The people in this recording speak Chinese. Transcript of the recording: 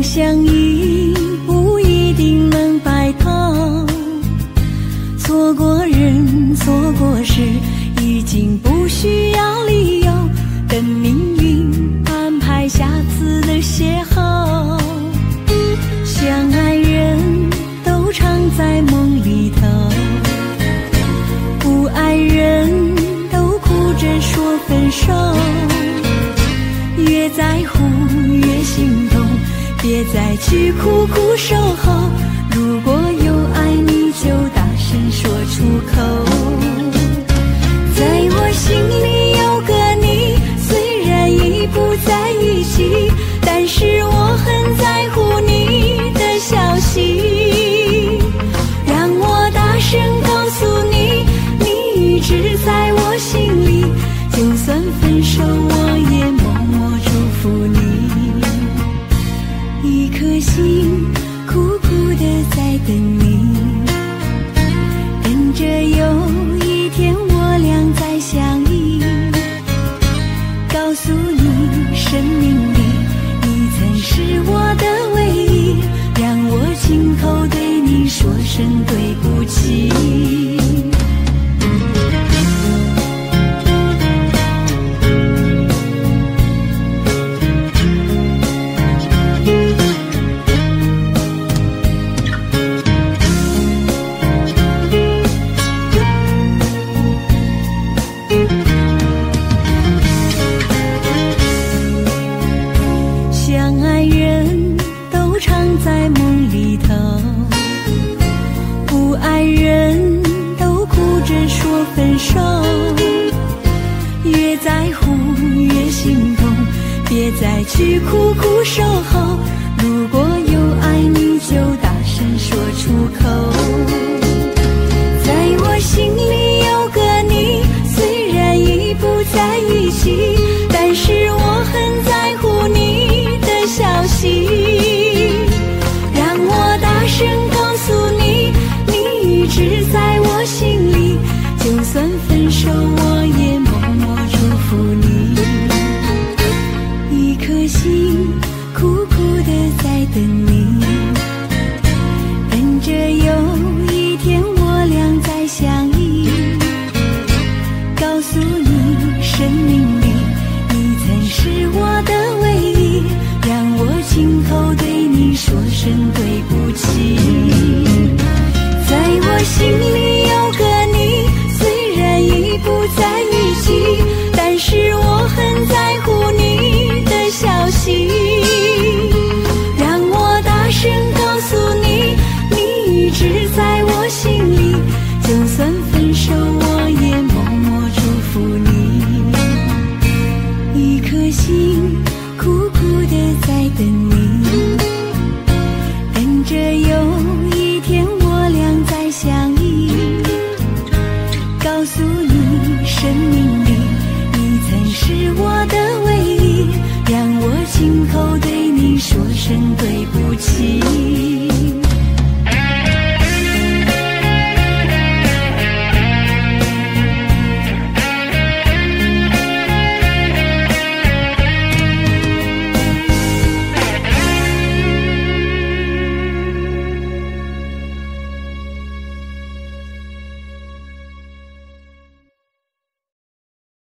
相依不一定能白头，错过人错过事已经不需要理由，等命运安排下次的邂逅。相爱人都常在梦里头，不爱人都哭着说分手，越在乎越心痛，别再去苦苦守候，如果有爱你就大声说出口。在我心里有个你，虽然已不在一起，但是我很在乎你的消息，让我大声告诉你，你一直在我心里，就算分手我也默默祝福你，一颗心苦苦地在等你，等着有一天我俩再相依，告诉你生命里你曾是我的唯一，让我亲口对你说声对不起。相爱人都常在梦里头，不爱人都哭着说分手，越在乎越心痛，别再去苦苦守候，